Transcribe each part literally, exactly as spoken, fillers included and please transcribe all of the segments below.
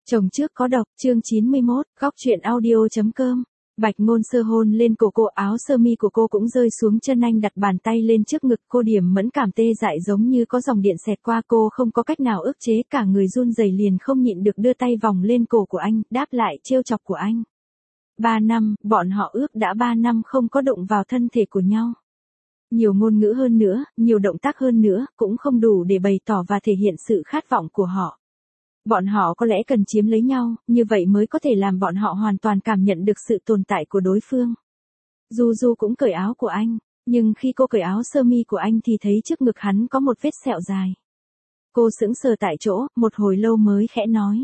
Chồng trước có độc, chương chín mươi mốt, góc truyện audio.com. Bạch Ngôn Sơ hôn lên cổ cô, áo sơ mi của cô cũng rơi xuống chân anh, đặt bàn tay lên trước ngực cô, điểm mẫn cảm tê dại giống như có dòng điện xẹt qua, cô không có cách nào ức chế, cả người run rẩy liền không nhịn được đưa tay vòng lên cổ của anh, đáp lại trêu chọc của anh. Ba năm, bọn họ ước đã ba năm không có đụng vào thân thể của nhau. Nhiều ngôn ngữ hơn nữa, nhiều động tác hơn nữa, cũng không đủ để bày tỏ và thể hiện sự khát vọng của họ. Bọn họ có lẽ cần chiếm lấy nhau, như vậy mới có thể làm bọn họ hoàn toàn cảm nhận được sự tồn tại của đối phương. Du Du cũng cởi áo của anh, nhưng khi cô cởi áo sơ mi của anh thì thấy trước ngực hắn có một vết sẹo dài. Cô sững sờ tại chỗ, một hồi lâu mới khẽ nói.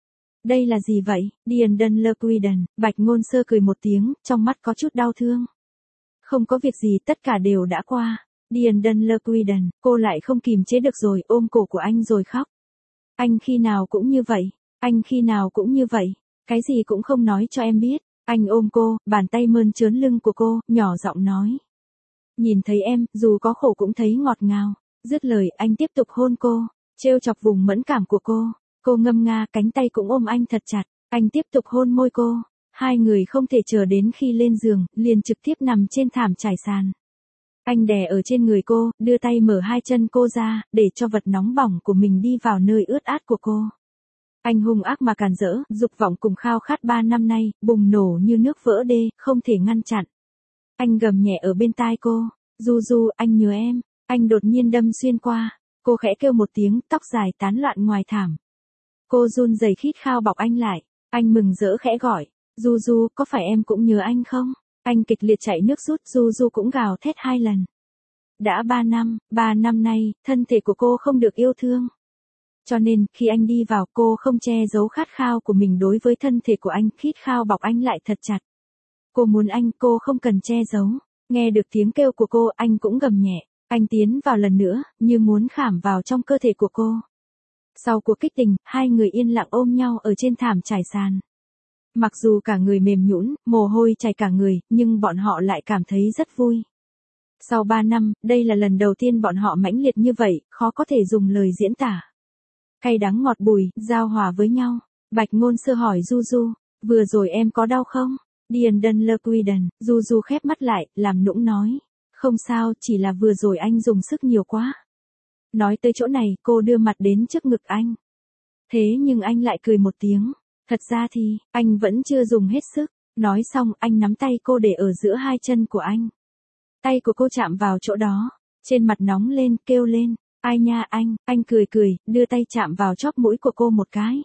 Đây là gì vậy, Điền Đân Lơ Quiden? Bạch Ngôn Sơ cười một tiếng, trong mắt có chút đau thương. Không có việc gì, tất cả đều đã qua. Điền Đân Lơ Quiden, cô lại không kìm chế được rồi, ôm cổ của anh rồi khóc. Anh khi nào cũng như vậy, anh khi nào cũng như vậy, cái gì cũng không nói cho em biết. Anh ôm cô, bàn tay mơn trớn lưng của cô, nhỏ giọng nói. Nhìn thấy em, dù có khổ cũng thấy ngọt ngào. Dứt lời, anh tiếp tục hôn cô, trêu chọc vùng mẫn cảm của cô. Cô ngâm nga, cánh tay cũng ôm anh thật chặt. Anh tiếp tục hôn môi cô. Hai người không thể chờ đến khi lên giường, liền trực tiếp nằm trên thảm trải sàn. Anh đè ở trên người cô, đưa tay mở hai chân cô ra, để cho vật nóng bỏng của mình đi vào nơi ướt át của cô. Anh hung ác mà càn rỡ, dục vọng cùng khao khát ba năm nay, bùng nổ như nước vỡ đê, không thể ngăn chặn. Anh gầm nhẹ ở bên tai cô, Du Du, anh nhớ em. Anh đột nhiên đâm xuyên qua, cô khẽ kêu một tiếng, tóc dài tán loạn ngoài thảm. Cô run rẩy khít khao bọc anh lại, anh mừng rỡ khẽ gọi, Du Du, có phải em cũng nhớ anh không? Anh kịch liệt chảy nước rút, Du Du cũng gào thét hai lần. Đã ba năm, ba năm nay, thân thể của cô không được yêu thương. Cho nên, khi anh đi vào, cô không che giấu khát khao của mình đối với thân thể của anh, khít khao bọc anh lại thật chặt. Cô muốn anh, cô không cần che giấu. Nghe được tiếng kêu của cô, anh cũng gầm nhẹ. Anh tiến vào lần nữa, như muốn khảm vào trong cơ thể của cô. Sau cuộc kích tình, hai người yên lặng ôm nhau ở trên thảm trải sàn. Mặc dù cả người mềm nhũn, mồ hôi chảy cả người, nhưng bọn họ lại cảm thấy rất vui. Sau ba năm, đây là lần đầu tiên bọn họ mãnh liệt như vậy, khó có thể dùng lời diễn tả. Cay đắng ngọt bùi, giao hòa với nhau. Bạch Ngôn Sơ hỏi Du Du, vừa rồi em có đau không? Điền Đân Lơ Quiden, Du Du khép mắt lại, làm nũng nói. Không sao, chỉ là vừa rồi anh dùng sức nhiều quá. Nói tới chỗ này, cô đưa mặt đến trước ngực anh. Thế nhưng anh lại cười một tiếng. Thật ra thì, anh vẫn chưa dùng hết sức. Nói xong, anh nắm tay cô để ở giữa hai chân của anh. Tay của cô chạm vào chỗ đó. Trên mặt nóng lên, kêu lên. Ai nha anh, anh cười cười, đưa tay chạm vào chóp mũi của cô một cái.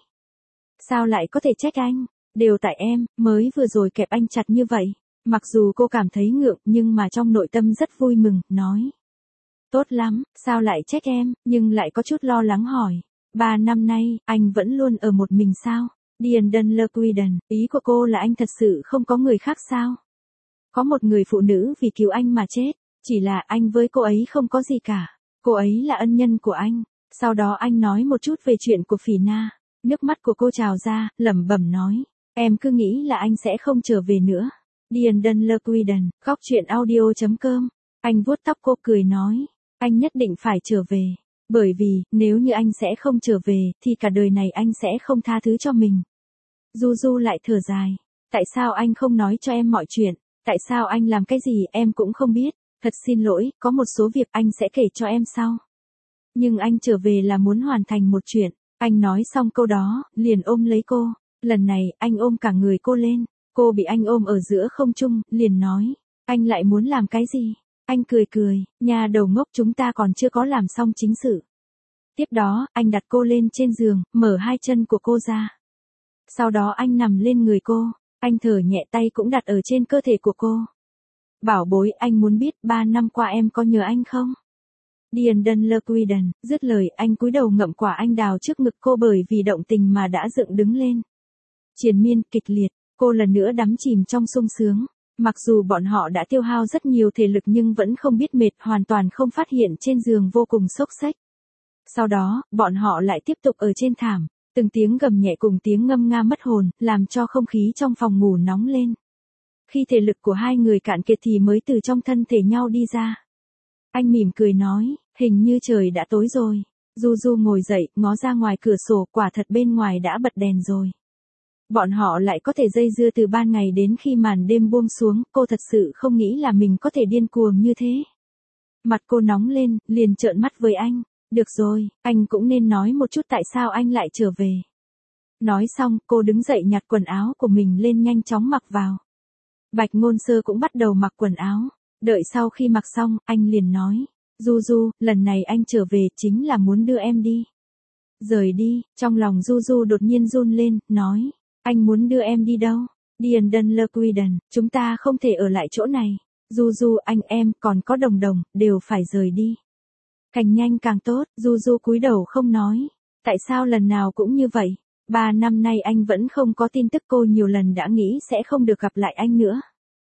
Sao lại có thể trách anh? Đều tại em, mới vừa rồi kẹp anh chặt như vậy. Mặc dù cô cảm thấy ngượng, nhưng mà trong nội tâm rất vui mừng, nói. Tốt lắm, sao lại trách em, nhưng lại có chút lo lắng hỏi. Ba năm nay, anh vẫn luôn ở một mình sao? Điền Đân Lơ Quiden, ý của cô là anh thật sự không có người khác sao? Có một người phụ nữ vì cứu anh mà chết, chỉ là anh với cô ấy không có gì cả. Cô ấy là ân nhân của anh. Sau đó anh nói một chút về chuyện của Phỉ Na. Nước mắt của cô trào ra, lẩm bẩm nói. Em cứ nghĩ là anh sẽ không trở về nữa. Điền Đân Lơ Quiden, góc truyện audio.com. Anh vuốt tóc cô cười nói. Anh nhất định phải trở về. Bởi vì, nếu như anh sẽ không trở về, thì cả đời này anh sẽ không tha thứ cho mình. Du Du lại thở dài. Tại sao anh không nói cho em mọi chuyện? Tại sao anh làm cái gì em cũng không biết? Thật xin lỗi, có một số việc anh sẽ kể cho em sau. Nhưng anh trở về là muốn hoàn thành một chuyện. Anh nói xong câu đó, liền ôm lấy cô. Lần này, anh ôm cả người cô lên. Cô bị anh ôm ở giữa không trung, liền nói. Anh lại muốn làm cái gì? Anh cười cười, nhà đầu ngốc, chúng ta còn chưa có làm xong chính sự. Tiếp đó, anh đặt cô lên trên giường, mở hai chân của cô ra. Sau đó anh nằm lên người cô. Anh thở nhẹ, tay cũng đặt ở trên cơ thể của cô. Bảo bối, anh muốn biết ba năm qua em có nhớ anh không? Điền Đân Lơ Quiden, dứt lời, anh cúi đầu ngậm quả anh đào trước ngực cô, bởi vì động tình mà đã dựng đứng lên. Triền miên, kịch liệt, cô lần nữa đắm chìm trong sung sướng. Mặc dù bọn họ đã tiêu hao rất nhiều thể lực nhưng vẫn không biết mệt, hoàn toàn không phát hiện trên giường vô cùng xốc xếch. Sau đó, bọn họ lại tiếp tục ở trên thảm. Từng tiếng gầm nhẹ cùng tiếng ngâm nga mất hồn, làm cho không khí trong phòng ngủ nóng lên. Khi thể lực của hai người cạn kiệt thì mới từ trong thân thể nhau đi ra. Anh mỉm cười nói, hình như trời đã tối rồi. Du Du ngồi dậy, ngó ra ngoài cửa sổ, quả thật bên ngoài đã bật đèn rồi. Bọn họ lại có thể dây dưa từ ban ngày đến khi màn đêm buông xuống, cô thật sự không nghĩ là mình có thể điên cuồng như thế. Mặt cô nóng lên, liền trợn mắt với anh. Được rồi, anh cũng nên nói một chút tại sao anh lại trở về. Nói xong, cô đứng dậy nhặt quần áo của mình lên nhanh chóng mặc vào. Bạch Ngôn Sơ cũng bắt đầu mặc quần áo. Đợi sau khi mặc xong, anh liền nói. Du Du, lần này anh trở về chính là muốn đưa em đi. Rời đi, trong lòng Du Du đột nhiên run lên, nói. Anh muốn đưa em đi đâu? Điền Đân Lơ Quy Đần, chúng ta không thể ở lại chỗ này. Du Du, anh em, còn có Đồng Đồng, đều phải rời đi. Càng nhanh càng tốt, Du Du cúi đầu không nói. Tại sao lần nào cũng như vậy? Ba năm nay anh vẫn không có tin tức, cô nhiều lần đã nghĩ sẽ không được gặp lại anh nữa.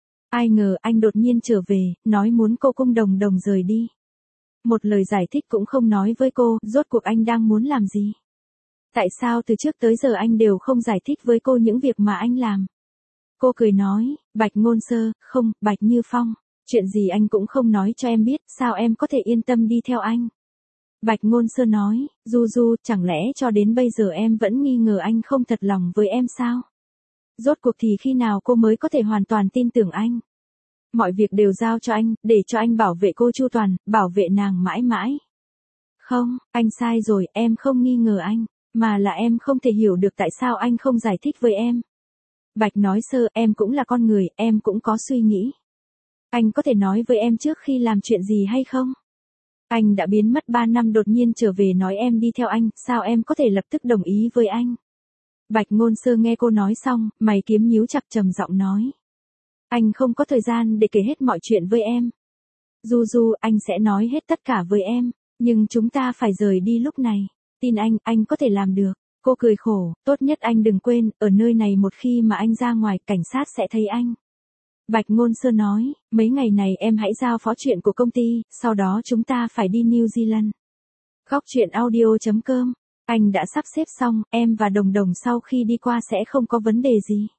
Ai ngờ anh đột nhiên trở về, nói muốn cô cùng Đồng Đồng rời đi. Một lời giải thích cũng không nói với cô, rốt cuộc anh đang muốn làm gì? Tại sao từ trước tới giờ anh đều không giải thích với cô những việc mà anh làm? Cô cười nói, Bạch Ngôn Sơ, không, Bạch Như Phong, chuyện gì anh cũng không nói cho em biết, sao em có thể yên tâm đi theo anh? Bạch Ngôn Sơ nói, Du Du, chẳng lẽ cho đến bây giờ em vẫn nghi ngờ anh không thật lòng với em sao? Rốt cuộc thì khi nào cô mới có thể hoàn toàn tin tưởng anh? Mọi việc đều giao cho anh, để cho anh bảo vệ cô chu toàn, bảo vệ nàng mãi mãi. Không, anh sai rồi, em không nghi ngờ anh, mà là em không thể hiểu được tại sao anh không giải thích với em. Bạch nói Sơ, em cũng là con người, em cũng có suy nghĩ. Anh có thể nói với em trước khi làm chuyện gì hay không? Anh đã biến mất ba năm đột nhiên trở về nói em đi theo anh, sao em có thể lập tức đồng ý với anh? Bạch Ngôn Sơ nghe cô nói xong, mày kiếm nhíu chặt, trầm giọng nói. Anh không có thời gian để kể hết mọi chuyện với em. Du Du, anh sẽ nói hết tất cả với em, nhưng chúng ta phải rời đi lúc này. Tin anh, anh có thể làm được. Cô cười khổ, tốt nhất anh đừng quên, ở nơi này một khi mà anh ra ngoài, cảnh sát sẽ thấy anh. Bạch Ngôn Sơ nói, mấy ngày này em hãy giao phó chuyện của công ty, sau đó chúng ta phải đi New Zealand. Góc truyện audio chấm com, anh đã sắp xếp xong, em và Đồng Đồng sau khi đi qua sẽ không có vấn đề gì.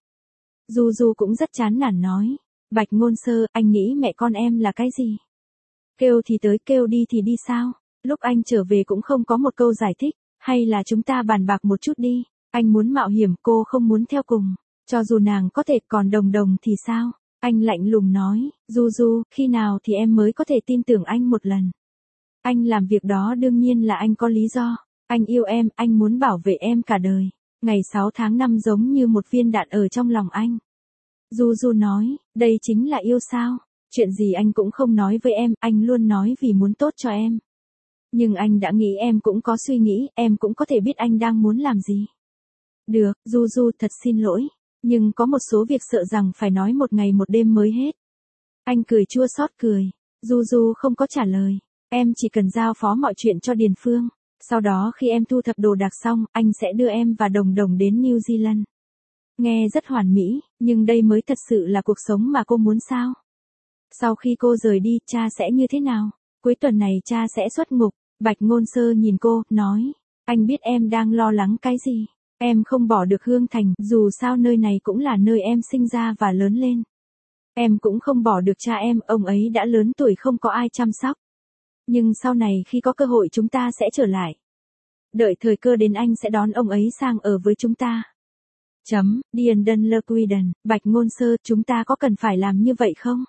Du Du cũng rất chán nản nói, Bạch Ngôn Sơ, anh nghĩ mẹ con em là cái gì? Kêu thì tới, kêu đi thì đi sao? Lúc anh trở về cũng không có một câu giải thích, hay là chúng ta bàn bạc một chút đi, anh muốn mạo hiểm, cô không muốn theo cùng, cho dù nàng có thể, còn Đồng Đồng thì sao? Anh lạnh lùng nói, Du Du, khi nào thì em mới có thể tin tưởng anh một lần? Anh làm việc đó đương nhiên là anh có lý do, anh yêu em, anh muốn bảo vệ em cả đời. Ngày sáu tháng năm giống như một viên đạn ở trong lòng anh. Du Du nói, đây chính là yêu sao? Chuyện gì anh cũng không nói với em, anh luôn nói vì muốn tốt cho em. Nhưng anh đã nghĩ em cũng có suy nghĩ, em cũng có thể biết anh đang muốn làm gì. Được, Du Du, thật xin lỗi, nhưng có một số việc sợ rằng phải nói một ngày một đêm mới hết. Anh cười chua xót cười. Du Du không có trả lời, em chỉ cần giao phó mọi chuyện cho Điền Phương. Sau đó khi em thu thập đồ đạc xong, anh sẽ đưa em và Đồng Đồng đến New Zealand. Nghe rất hoàn mỹ, nhưng đây mới thật sự là cuộc sống mà cô muốn sao? Sau khi cô rời đi, cha sẽ như thế nào? Cuối tuần này cha sẽ xuất ngục. Bạch Ngôn Sơ nhìn cô, nói, anh biết em đang lo lắng cái gì. Em không bỏ được Hương Thành, dù sao nơi này cũng là nơi em sinh ra và lớn lên. Em cũng không bỏ được cha em, ông ấy đã lớn tuổi không có ai chăm sóc. Nhưng sau này khi có cơ hội chúng ta sẽ trở lại. Đợi thời cơ đến anh sẽ đón ông ấy sang ở với chúng ta. Chấm, Điền Đân Lơ Quy Đần, Bạch Ngôn Sơ, chúng ta có cần phải làm như vậy không?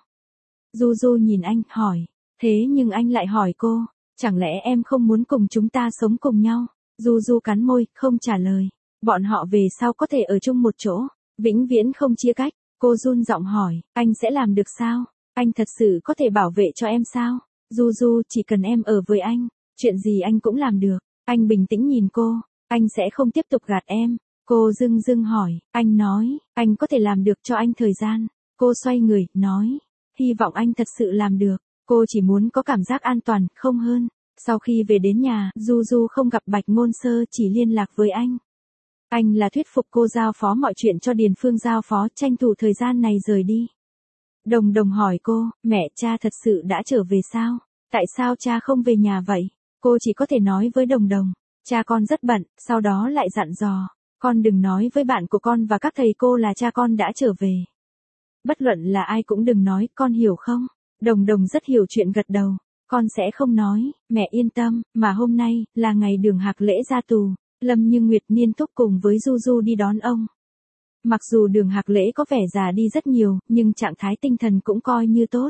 Du Du nhìn anh, hỏi, thế nhưng anh lại hỏi cô, chẳng lẽ em không muốn cùng chúng ta sống cùng nhau? Du Du cắn môi, không trả lời. Bọn họ về sau có thể ở chung một chỗ, vĩnh viễn không chia cách. Cô run giọng hỏi, anh sẽ làm được sao? Anh thật sự có thể bảo vệ cho em sao? Du Du, chỉ cần em ở với anh, chuyện gì anh cũng làm được. Anh bình tĩnh nhìn cô, anh sẽ không tiếp tục gạt em. Cô dưng dưng hỏi, anh nói, anh có thể làm được cho anh thời gian. Cô xoay người, nói, hy vọng anh thật sự làm được. Cô chỉ muốn có cảm giác an toàn, không hơn. Sau khi về đến nhà, Du Du không gặp Bạch Ngôn Sơ, chỉ liên lạc với anh. Anh là thuyết phục cô giao phó mọi chuyện cho Điền Phương giao phó, tranh thủ thời gian này rời đi. Đồng Đồng hỏi cô, mẹ, cha thật sự đã trở về sao? Tại sao cha không về nhà vậy? Cô chỉ có thể nói với Đồng Đồng, cha con rất bận, sau đó lại dặn dò, con đừng nói với bạn của con và các thầy cô là cha con đã trở về. Bất luận là ai cũng đừng nói, con hiểu không? Đồng Đồng rất hiểu chuyện, gật đầu. con sẽ không nói, mẹ yên tâm, mà hôm nay, là ngày Đường Hạc Lễ ra tù, Lâm Như Nguyệt Niên thúc cùng với Du Du đi đón ông. Mặc dù Đường Hạc Lễ có vẻ già đi rất nhiều, nhưng trạng thái tinh thần cũng coi như tốt.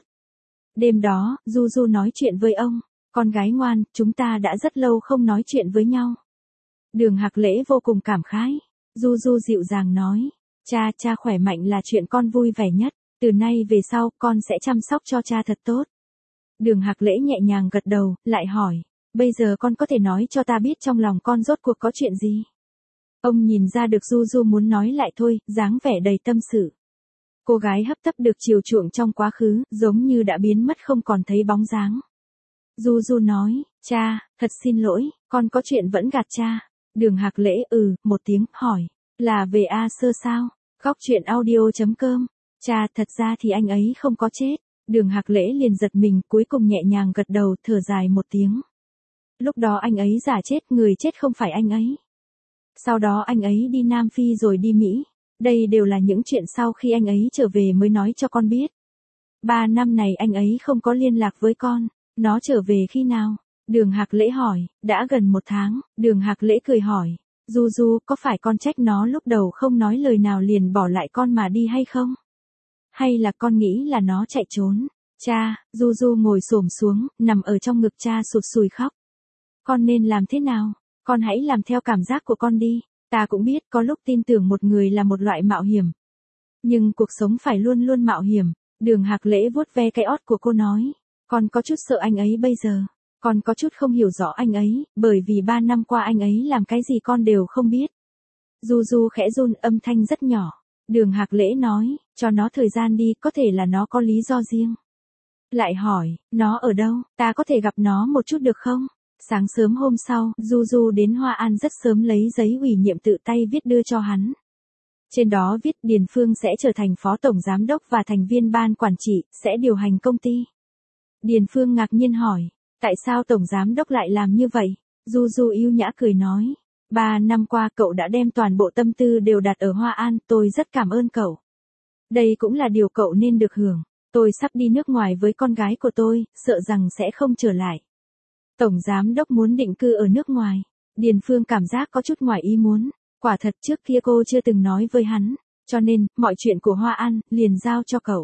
Đêm đó, Du Du nói chuyện với ông, con gái ngoan, chúng ta đã rất lâu không nói chuyện với nhau. Đường Hạc Lễ vô cùng cảm khái. Du Du dịu dàng nói, cha, cha khỏe mạnh là chuyện con vui vẻ nhất, từ nay về sau, con sẽ chăm sóc cho cha thật tốt. Đường Hạc Lễ nhẹ nhàng gật đầu, lại hỏi, bây giờ con có thể nói cho ta biết trong lòng con rốt cuộc có chuyện gì? Ông nhìn ra được Du Du muốn nói lại thôi, dáng vẻ đầy tâm sự. Cô gái hấp tấp được chiều chuộng trong quá khứ, giống như đã biến mất không còn thấy bóng dáng. Du Du nói, cha, thật xin lỗi, con có chuyện vẫn gạt cha. Đường Hạc Lễ ừ, một tiếng, hỏi, là về A Sơ sao? Góc truyện audio chấm com. Cha, thật ra thì anh ấy không có chết. Đường Hạc Lễ liền giật mình, cuối cùng nhẹ nhàng gật đầu, thở dài một tiếng. Lúc đó anh ấy giả chết, người chết không phải anh ấy. Sau đó anh ấy đi Nam Phi rồi đi Mỹ. Đây đều là những chuyện sau khi anh ấy trở về mới nói cho con biết. Ba năm này anh ấy không có liên lạc với con. Nó trở về khi nào? Đường Hạc Lễ hỏi, đã gần một tháng. Đường Hạc Lễ cười hỏi, Du Du, có phải con trách nó lúc đầu không nói lời nào liền bỏ lại con mà đi hay không? Hay là con nghĩ là nó chạy trốn? Cha, Du Du ngồi xổm xuống, nằm ở trong ngực cha sụt sùi khóc. Con nên làm thế nào? Con hãy làm theo cảm giác của con đi. Ta cũng biết có lúc tin tưởng một người là một loại mạo hiểm. Nhưng cuộc sống phải luôn luôn mạo hiểm. Đường Hạc Lễ vuốt ve cái ót của cô nói. Con có chút sợ anh ấy bây giờ. Con có chút không hiểu rõ anh ấy, bởi vì ba năm qua anh ấy làm cái gì con đều không biết. Du Du khẽ run, âm thanh rất nhỏ. Đường Hạc Lễ nói, cho nó thời gian đi, có thể là nó có lý do riêng. Lại hỏi, nó ở đâu, ta có thể gặp nó một chút được không? Sáng sớm hôm sau, Du Du đến Hoa An rất sớm lấy giấy ủy nhiệm tự tay viết đưa cho hắn. Trên đó viết Điền Phương sẽ trở thành phó tổng giám đốc và thành viên ban quản trị, sẽ điều hành công ty. Điền Phương ngạc nhiên hỏi, tại sao tổng giám đốc lại làm như vậy? Du Du yêu nhã cười nói, ba năm qua cậu đã đem toàn bộ tâm tư đều đặt ở Hoa An, tôi rất cảm ơn cậu. Đây cũng là điều cậu nên được hưởng. Tôi sắp đi nước ngoài với con gái của tôi, sợ rằng sẽ không trở lại. Tổng giám đốc muốn định cư ở nước ngoài. Điền Phương cảm giác có chút ngoài ý muốn. Quả thật trước kia cô chưa từng nói với hắn. Cho nên, mọi chuyện của Hoa An, liền giao cho cậu.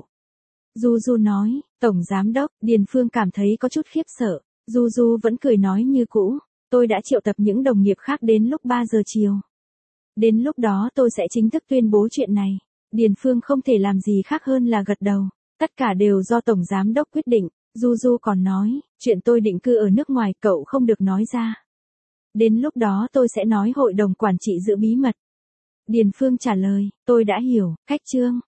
Du Du nói, tổng giám đốc, Điền Phương cảm thấy có chút khiếp sợ. Du Du vẫn cười nói như cũ. Tôi đã triệu tập những đồng nghiệp khác đến lúc ba giờ chiều. Đến lúc đó tôi sẽ chính thức tuyên bố chuyện này. Điền Phương không thể làm gì khác hơn là gật đầu. Tất cả đều do tổng giám đốc quyết định. Du Du còn nói, chuyện tôi định cư ở nước ngoài cậu không được nói ra. Đến lúc đó tôi sẽ nói hội đồng quản trị giữ bí mật. Điền Phương trả lời, tôi đã hiểu, khách trương.